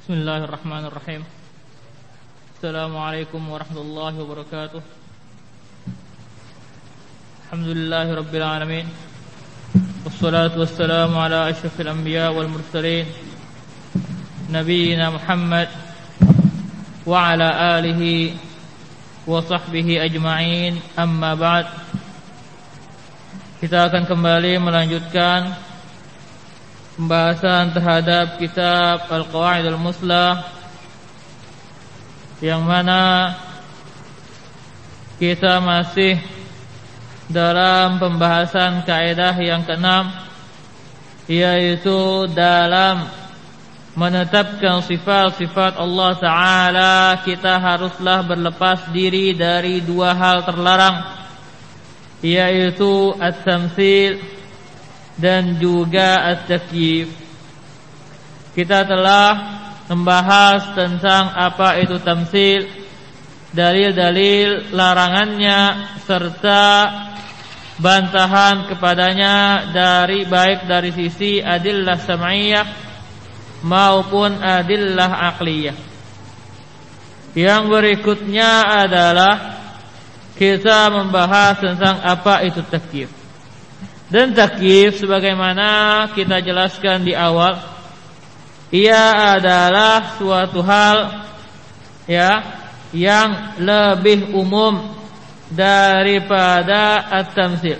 Bismillahirrahmanirrahim. Assalamualaikum warahmatullahi wabarakatuh. Alhamdulillahirabbil alamin. Wassalatu wassalamu ala asyrafil anbiya wal mursalin nabiyina Muhammad wa ala alihi wa sahbihi ajma'in. Amma ba'd. Kita akan kembali melanjutkan pembahasan terhadap kitab Al-Qawaid Al-Muslah, yang mana kita masih dalam pembahasan kaidah yang keenam, yaitu dalam menetapkan sifat-sifat Allah Ta'ala kita haruslah berlepas diri dari dua hal terlarang, yaitu at-tamtsil dan juga at-takyif. Kita telah membahas tentang apa itu tamtsil, dalil-dalil larangannya serta bantahan kepadanya baik dari sisi adillah sam'iyah maupun adillah aqliyah. Yang berikutnya adalah kita membahas tentang apa itu takyif. Dan takyif sebagaimana kita jelaskan di awal, ia adalah suatu hal yang lebih umum daripada at-tamtsil.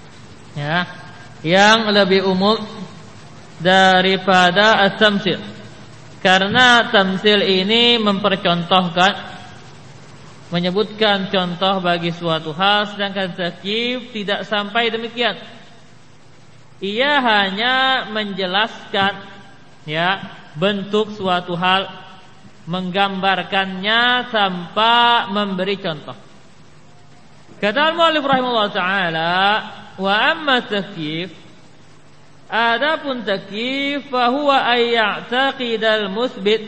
Yang lebih umum daripada at-tamtsil. Karena tamtsil ini mempercontohkan, menyebutkan contoh bagi suatu hal, sedangkan takyif tidak sampai demikian. Ia hanya menjelaskan bentuk suatu hal, menggambarkannya tanpa memberi contoh. Kata al-mu'allif rahimahullah ta'ala, wa amma takyif, adapun takyif fahuwa ayya'taqidal musbit,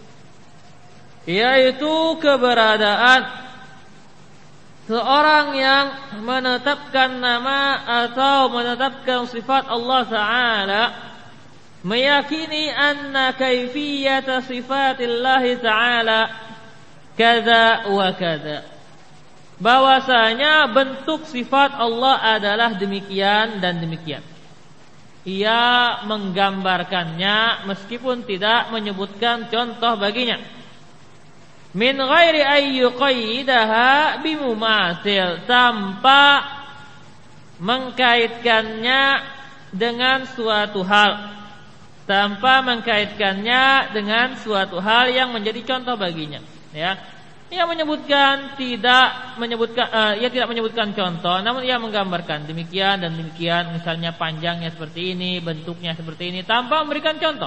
yaitu keberadaan seorang yang menetapkan nama atau menetapkan sifat Allah Ta'ala, meyakini anna kaifiyata sifatillahi Ta'ala kaza wa kaza, bahwasanya bentuk sifat Allah adalah demikian dan demikian. Ia menggambarkannya meskipun tidak menyebutkan contoh baginya. Min ghairi ayyuqayyidaha bimumathil, tanpa mengkaitkannya dengan suatu hal, tanpa mengkaitkannya dengan suatu hal yang menjadi contoh baginya. Ia menyebutkan ia tidak menyebutkan contoh, namun ia menggambarkan demikian dan demikian, misalnya panjangnya seperti ini, bentuknya seperti ini, tanpa memberikan contoh.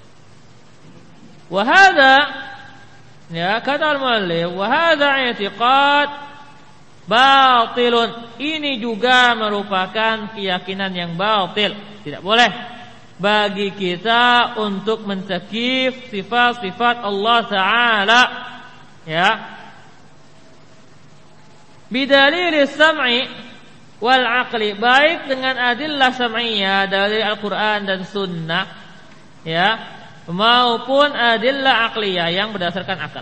Wa hadza, kata al-mu'allif, wa hadza i'tiqad batilun, ini juga merupakan keyakinan yang batil. Tidak boleh bagi kita untuk mentakyif sifat-sifat Allah Ta'ala bidalil sam'i wal aqli, baik dengan adillah sam'iyah dari Al-Quran dan Sunnah maupun adillah aqliyah yang berdasarkan akal.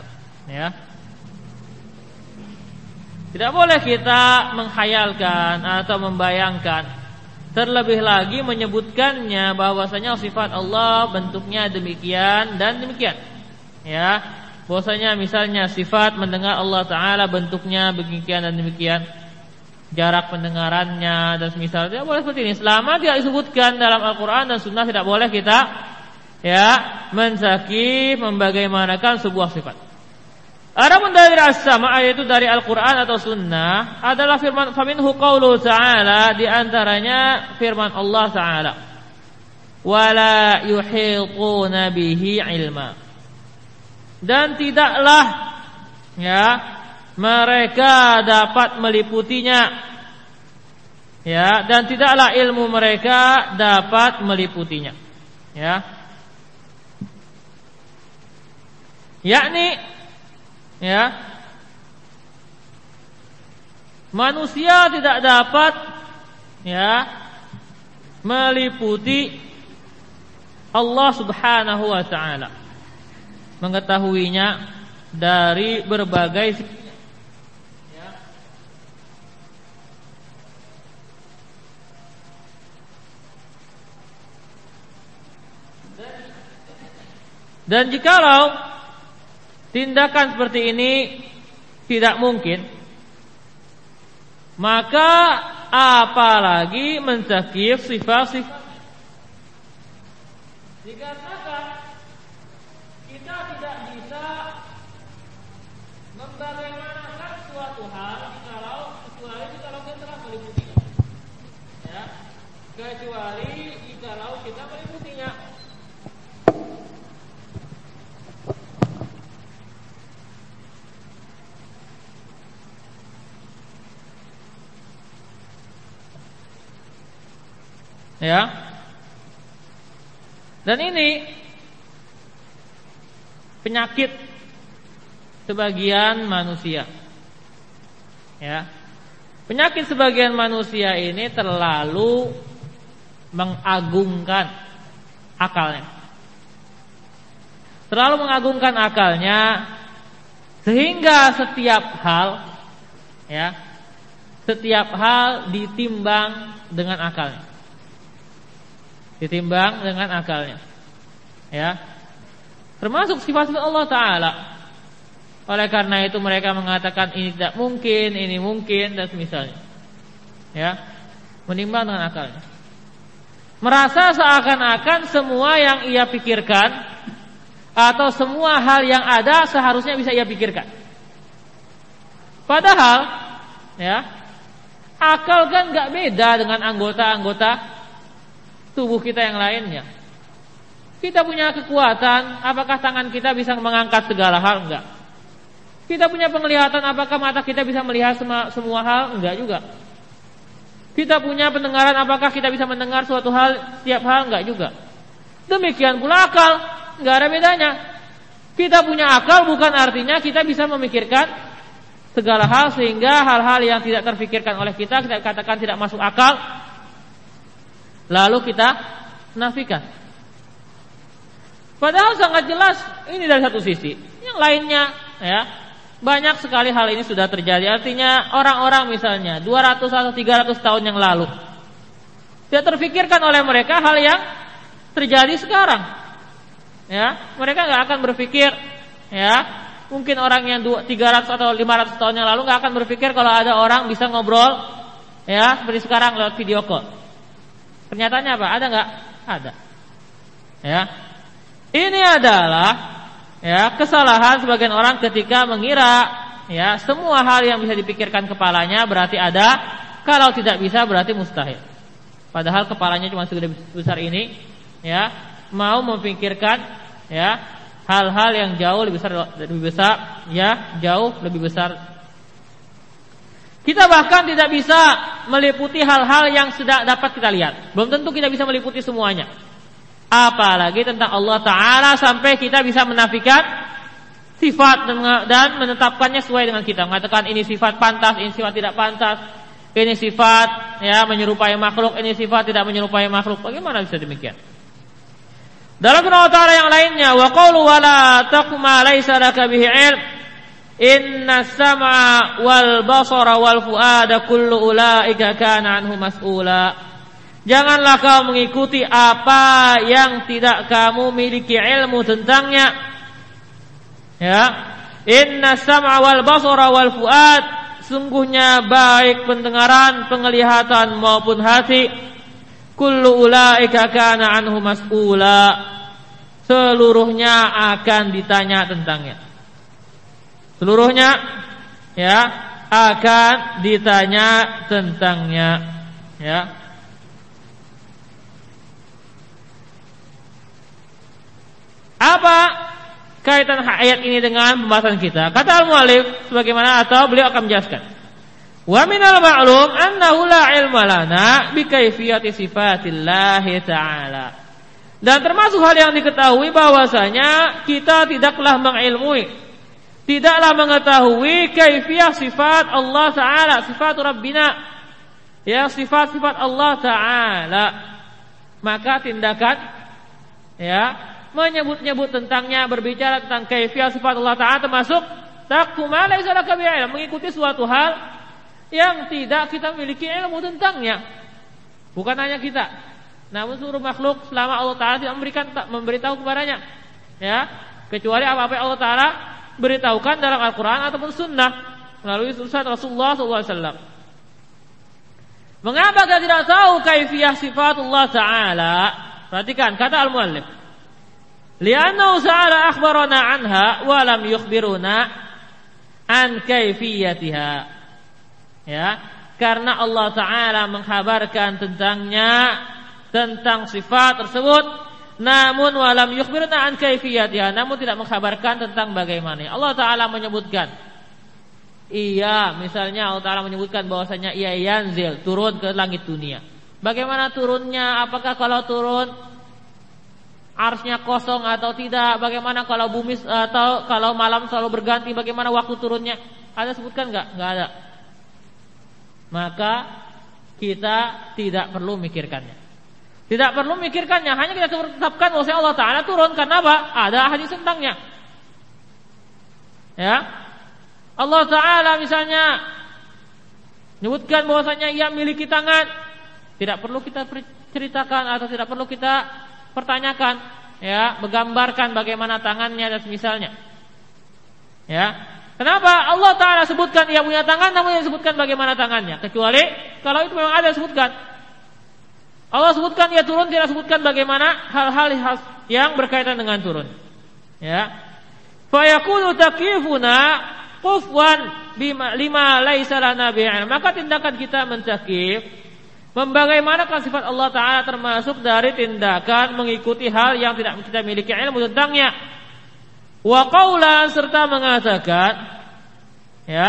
Tidak boleh kita menghayalkan atau membayangkan, terlebih lagi menyebutkannya bahwasanya sifat Allah bentuknya demikian dan demikian. Bahwasanya misalnya sifat mendengar Allah Ta'ala bentuknya demikian dan demikian, jarak pendengarannya dan semisal, tidak boleh seperti ini. Selama tidak disebutkan dalam Al-Quran dan Sunnah, tidak boleh kita mentakyif, membagaimanakan sebuah sifat. Adapun dari as-sama', yaitu dari Al-Quran atau Sunnah, adalah firman faminhu qauluhu ta'ala, di antaranya firman Allah Ta'ala, wala yuhituna bihi ilma, dan tidaklah mereka dapat meliputinya, dan tidaklah ilmu mereka dapat meliputinya. Yakni manusia tidak dapat meliputi Allah Subhanahu wa ta'ala. mengetahuinya dari berbagai sisi. Dan jikalau tindakan seperti ini tidak mungkin, maka apalagi mencekik sifat-sifat. Dikarenakan kita tidak bisa membagaimanakan suatu hal kecuali kalau kita telah meliputinya. Ya, kecuali jikalau kita meliputinya. Ya. Dan ini penyakit sebagian manusia. Ya. Penyakit sebagian manusia ini terlalu mengagungkan akalnya. Terlalu mengagungkan akalnya sehingga setiap hal ditimbang dengan akalnya. Ditimbang dengan akalnya. Ya. Termasuk sifat Allah Ta'ala. Oleh karena itu mereka mengatakan ini tidak mungkin, ini mungkin, dan semisalnya. Ya. Menimbang dengan akalnya. Merasa seakan-akan semua yang ia pikirkan atau semua hal yang ada seharusnya bisa ia pikirkan. Padahal ya, akal kan gak beda dengan anggota-anggota tubuh kita yang lainnya. Kita punya kekuatan, apakah tangan kita bisa mengangkat segala hal? Enggak. Kita punya penglihatan, apakah mata kita bisa melihat semua hal? Enggak juga. Kita punya pendengaran, apakah kita bisa mendengar suatu hal, setiap hal? Enggak juga. Demikian pula akal, enggak ada bedanya. Kita punya akal bukan artinya kita bisa memikirkan segala hal, sehingga hal-hal yang tidak terfikirkan oleh kita katakan tidak masuk akal, lalu kita nafikan. Padahal sangat jelas ini dari satu sisi. Yang lainnya ya, banyak sekali hal ini sudah terjadi. Artinya orang-orang misalnya 200 atau 300 tahun yang lalu tidak terfikirkan oleh mereka hal yang terjadi sekarang. Ya, mereka enggak akan berpikir ya, mungkin orang yang 300 atau 500 tahun yang lalu enggak akan berpikir kalau ada orang bisa ngobrol ya seperti sekarang lewat video call. Kenyataannya apa? Ada enggak? Ada. Ya. Ini adalah ya kesalahan sebagian orang ketika mengira ya semua hal yang bisa dipikirkan kepalanya berarti ada, kalau tidak bisa berarti mustahil. Padahal kepalanya cuma segede besar ini ya, mau memikirkan ya hal-hal yang jauh lebih besar ya, jauh lebih besar. Kita bahkan tidak bisa meliputi hal-hal yang sudah dapat kita lihat. Belum tentu kita bisa meliputi semuanya. Apalagi tentang Allah Ta'ala sampai kita bisa menafikan sifat dan menetapkannya sesuai dengan kita. Mengatakan ini sifat pantas, ini sifat tidak pantas. Ini sifat ya menyerupai makhluk, ini sifat tidak menyerupai makhluk. Bagaimana bisa demikian? Dalam firman Allah Ta'ala yang lainnya, wa qawlu wa la taqfu ma laysa laka bihi ilm. Inna sam'a wal basara wal fu'ada kullu ulaika kana anhu mas'ula. Janganlah kau mengikuti apa yang tidak kamu miliki ilmu tentangnya. Ya. Inna sam'a wal basara wal fu'ad, sungguhnya baik pendengaran, penglihatan maupun hati, kullu ulaika kana anhu mas'ula, seluruhnya akan ditanya tentangnya. Seluruhnya ya akan ditanya tentangnya. Ya. Apa kaitan ayat ini dengan pembahasan kita? Kata al-mu'allif sebagaimana atau beliau akan menjelaskan. Wa minal ma'lum annahu la ilma lana bi kaifiyati sifatillahi ta'ala. Dan termasuk hal yang diketahui bahwasanya kita tidaklah mengilmui, tidaklah mengetahui kaifiyah sifat Allah Ta'ala, sifat Rabbina, ya sifat-sifat Allah Ta'ala. Maka tindakan ya menyebut-nyebut tentangnya, berbicara tentang kaifiyah sifat Allah Ta'ala, termasuk taqfu ma laysa laka bi'ilm, mengikuti suatu hal yang tidak kita miliki ilmu tentangnya. Bukan hanya kita, namun seluruh makhluk selama Allah Ta'ala tidak memberitahu kepadanya, ya, kecuali apa-apa yang Allah Ta'ala beritahukan dalam Al-Quran ataupun Sunnah melalui sunnah Rasulullah SAW. Mengapa kita tidak tahu kaifiyah sifat Allah Ta'ala? Perhatikan kata al-muallif, li'annahu ta'ala akhbarana anha wa lam yukhbiruna an kaifiyatiha. Ya, karena Allah Ta'ala mengkhabarkan tentangnya, tentang sifat tersebut, namun walam yukhbirna an kaifiyatiha, namun tidak mengkhabarkan tentang bagaimana. Allah Ta'ala menyebutkan, iya, misalnya Allah Ta'ala menyebutkan bahwasanya ia yanzil, turun ke langit dunia. Bagaimana turunnya? Apakah kalau turun arsy-nya kosong atau tidak? Bagaimana kalau bumi atau kalau malam selalu berganti? Bagaimana waktu turunnya? Ada sebutkan enggak? Enggak ada. Maka kita tidak perlu mikirkannya. Tidak perlu mikirkannya, hanya kita tetapkan bahwa Allah Ta'ala turun. Karena apa? Ada hadis tentangnya. Ya, Allah Ta'ala misalnya menyebutkan bahwasanya ia memiliki tangan. Tidak perlu kita ceritakan atau tidak perlu kita pertanyakan, ya, menggambarkan bagaimana tangannya dan semisalnya. Ya, kenapa Allah Ta'ala sebutkan ia punya tangan, namun dia sebutkan bagaimana tangannya? Kecuali kalau itu memang ada sebutkan. Allah sebutkan ia turun, tidak sebutkan bagaimana hal-hal yang berkaitan dengan turun. Ya, fa yaqulu taqifuna qufwan lima laisa lana bi'ilm. Maka tindakan kita mentakif, membagaimanakan sifat Allah Ta'ala, termasuk dari tindakan mengikuti hal yang tidak kita miliki ilmu tentangnya. Wa qaulan, serta mengatakan, ya,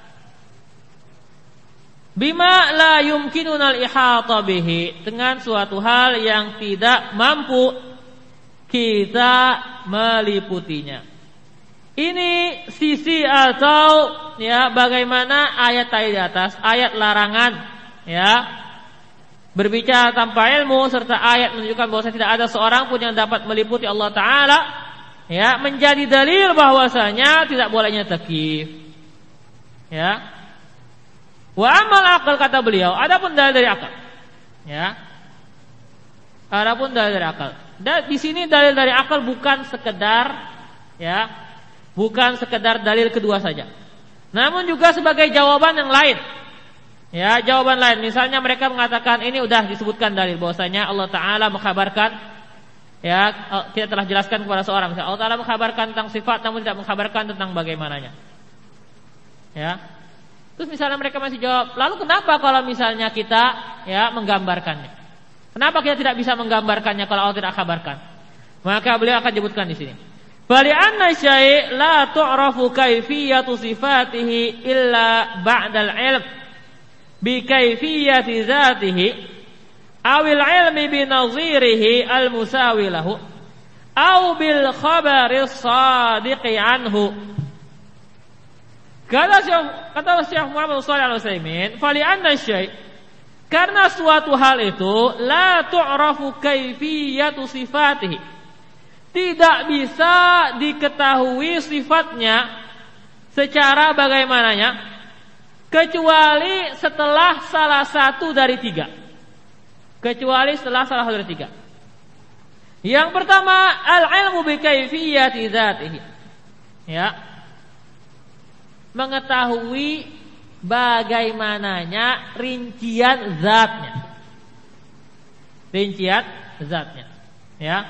bima la yumkinuna al-ihata bihi, dengan suatu hal yang tidak mampu kita meliputinya. Ini sisi atau, ya, bagaimana ayat tadi di atas, ayat larangan, ya, berbicara tanpa ilmu, serta ayat menunjukkan bahwa tidak ada seorang pun yang dapat meliputi Allah Ta'ala, ya, menjadi dalil bahwasanya tidak bolehnya takyif. Ya, wa amal akal, kata beliau, adapun dalil dari akal, ya, adapun dalil dari akal. Dan di sini dalil dari akal bukan sekedar, ya, bukan sekedar dalil kedua saja, namun juga sebagai jawaban yang lain. Ya, jawaban lain. Misalnya mereka mengatakan, ini udah disebutkan dalil bahwasanya Allah Ta'ala mengkhabarkan, ya, kita telah jelaskan kepada seorang, misalnya Allah Ta'ala mengkhabarkan tentang sifat namun tidak mengkhabarkan tentang bagaimananya. Ya, terus misalnya mereka masih jawab, lalu kenapa kalau misalnya kita, ya, menggambarkannya? Kenapa kita tidak bisa menggambarkannya kalau Allah tidak kabarkan? Maka beliau akan sebutkan di sini. Bali anna syai' la tu'rafu kaifiyatu sifatihi illa ba'dal ilm bi kaifiyati dzatihi awil ilmi bi nazirihi al musawi lahu aw bil khabari shadiqi anhu. Kata Syekh Muhammad Shalih Al-Utsaimin, fali anna syai', karena suatu hal itu la tu'rafu kaifiyatu sifatihi, tidak bisa diketahui sifatnya secara bagaimananya kecuali setelah salah satu dari tiga. Kecuali setelah salah satu dari tiga. Yang pertama, al-ilmu bi kaifiyati dzatihi. Ya, mengetahui bagaimananya rincian zatnya. Rincian zatnya. Ya.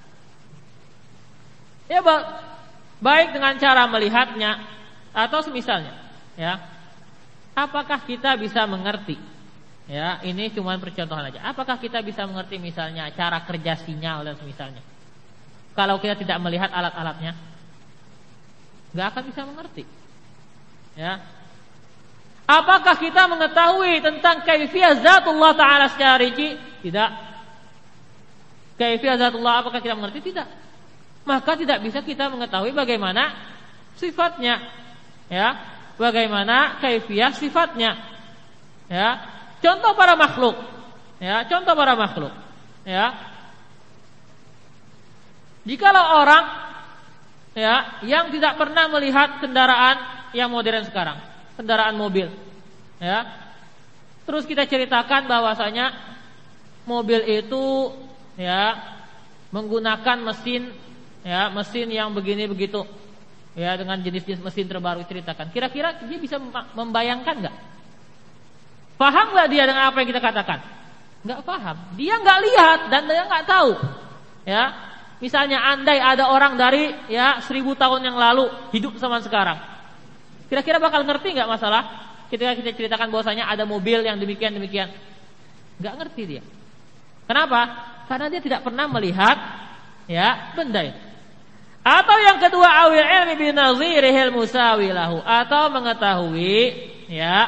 Ya, baik dengan cara melihatnya atau semisalnya. Ya. Apakah kita bisa mengerti? Ya, ini cuma percontohan aja. Apakah kita bisa mengerti misalnya cara kerja sinyal dan semisalnya? Kalau kita tidak melihat alat-alatnya, nggak akan bisa mengerti. Ya. Apakah kita mengetahui tentang kaifiyah zatullah Ta'ala secara rinci? Tidak. Kaifiyah zatullah apakah kita mengerti? Tidak. Maka tidak bisa kita mengetahui bagaimana sifatnya. Ya, bagaimana kaifiyah sifatnya. Ya, contoh para makhluk. Ya, contoh para makhluk. Ya. Jikalau orang ya yang tidak pernah melihat kendaraan yang modern sekarang, kendaraan mobil, ya, terus kita ceritakan bahwasanya mobil itu ya menggunakan mesin, ya, mesin yang begini begitu, ya, dengan jenis-jenis mesin terbaru ceritakan. Kira-kira dia bisa membayangkan nggak? Paham nggak dia dengan apa yang kita katakan? Nggak paham. Dia nggak lihat dan dia nggak tahu. Ya, misalnya andai ada orang dari ya 1000 tahun yang lalu hidup sama sekarang, kira-kira bakal ngerti nggak masalah ketika kita ceritakan bahwasanya ada mobil yang demikian? Nggak ngerti dia. Kenapa? Karena dia tidak pernah melihat ya benda itu. Atau yang kedua, awil ilmi bi nazirihil musawi lahu, atau mengetahui ya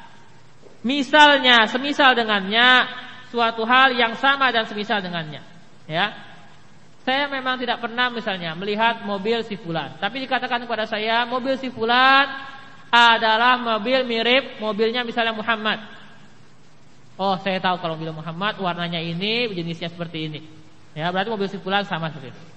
misalnya, semisal dengannya, suatu hal yang sama dan semisal dengannya. Ya, saya memang tidak pernah misalnya melihat mobil si fulan, tapi dikatakan kepada saya mobil si fulan adalah mobil mirip mobilnya misalnya Muhammad. Oh, saya tahu kalau mobil Muhammad warnanya ini, jenisnya seperti ini. Ya, berarti mobil si fulan sama seperti itu.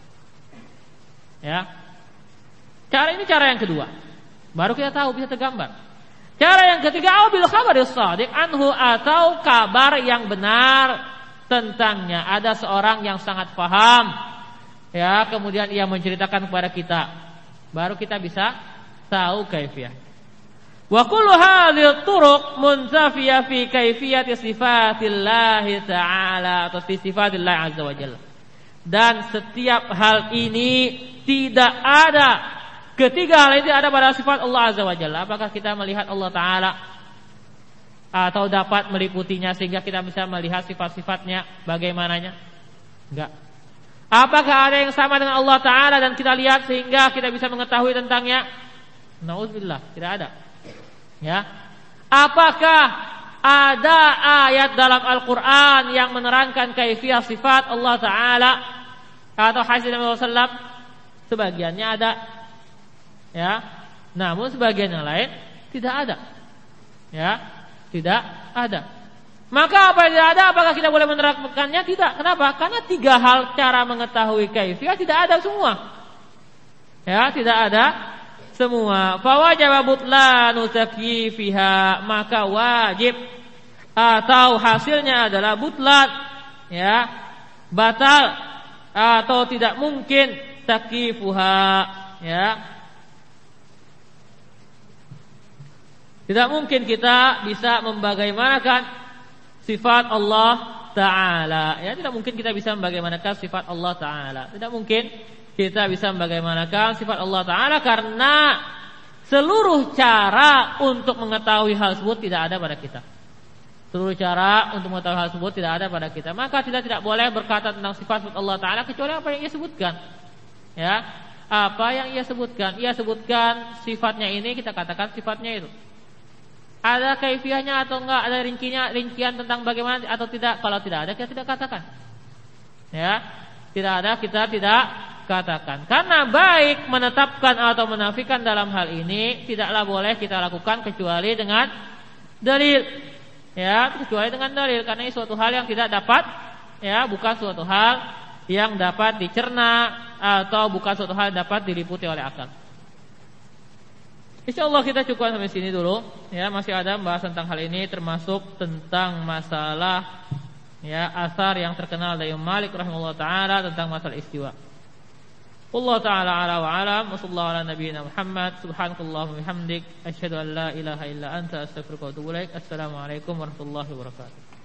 Ya. Cara ini cara yang kedua. Baru kita tahu, bisa tergambar. Cara yang ketiga, bil khabaris shadiq anhu, atau kabar yang benar tentangnya. Ada seorang yang sangat paham, ya, kemudian ia menceritakan kepada kita, baru kita bisa tahu kaifiyah. Wa kullu hadhihi turuq muntafiyah fi kaifiyati sifatillah ta'ala, atau fi sifatillah azza wa jalla. Dan setiap hal ini tidak ada, ketiga hal ini ada pada sifat Allah azza wa jalla. Apakah kita melihat Allah Ta'ala atau dapat meliputinya sehingga kita bisa melihat sifat-sifatnya bagaimananya? Enggak. Apakah ada yang sama dengan Allah Ta'ala dan kita lihat sehingga kita bisa mengetahui tentangnya? Nauzubillah, tidak ada. Ya. Apakah ada ayat dalam Al-Quran yang menerangkan kaifiyah sifat Allah Ta'ala atau hadis Nabi SAW? Sebagiannya ada, ya. Namun sebagian yang lain tidak ada, ya, tidak ada. Maka apa yang tidak ada? Apakah kita boleh menerapkannya? Tidak. Kenapa? Karena tiga hal cara mengetahui kaifiyah tidak ada semua. Ya, tidak ada semua. Fa wajib butlanu takyifiha, maka wajib atau hasilnya adalah butlan, ya, batal atau tidak mungkin takyifuha, ya. Tidak mungkin kita bisa membagaimanakan sifat Allah Ta'ala, ya, tidak mungkin kita bisa membagaimanakan sifat Allah Ta'ala. Tidak mungkin kita bisa membagaimanakan sifat Allah Ta'ala karena seluruh cara untuk mengetahui hal tersebut tidak ada pada kita. Seluruh cara untuk mengetahui hal tersebut tidak ada pada kita. Maka kita tidak boleh berkata tentang sifat Allah Ta'ala kecuali apa yang ia sebutkan. Ya, apa yang ia sebutkan? Ia sebutkan sifatnya ini, kita katakan sifatnya itu. Ada kaifiyahnya atau enggak, ada rincian tentang bagaimana atau tidak. Kalau tidak ada, kita tidak katakan. Ya, tidak ada, kita tidak katakan. Karena baik menetapkan atau menafikan dalam hal ini tidaklah boleh kita lakukan kecuali dengan dalil. Ya, kecuali dengan dalil, karena ini suatu hal yang tidak dapat, ya, bukan suatu hal yang dapat dicerna atau bukan suatu hal yang dapat diliputi oleh akal. Insyaallah kita cukupkan sampai sini dulu. Ya, masih ada pembahasan tentang hal ini, termasuk tentang masalah, ya, asar yang terkenal dari Malik rahimahullah taala tentang masalah istiwa. Wallahu taala ala wa alam, wa sallallahu ala nabiyyina Muhammad, subhanakallahumma wa bihamdik, asyhadu an la ilaha illa anta, astaghfiruka wa atubu ilaik. Assalamualaikum warahmatullahi wabarakatuh.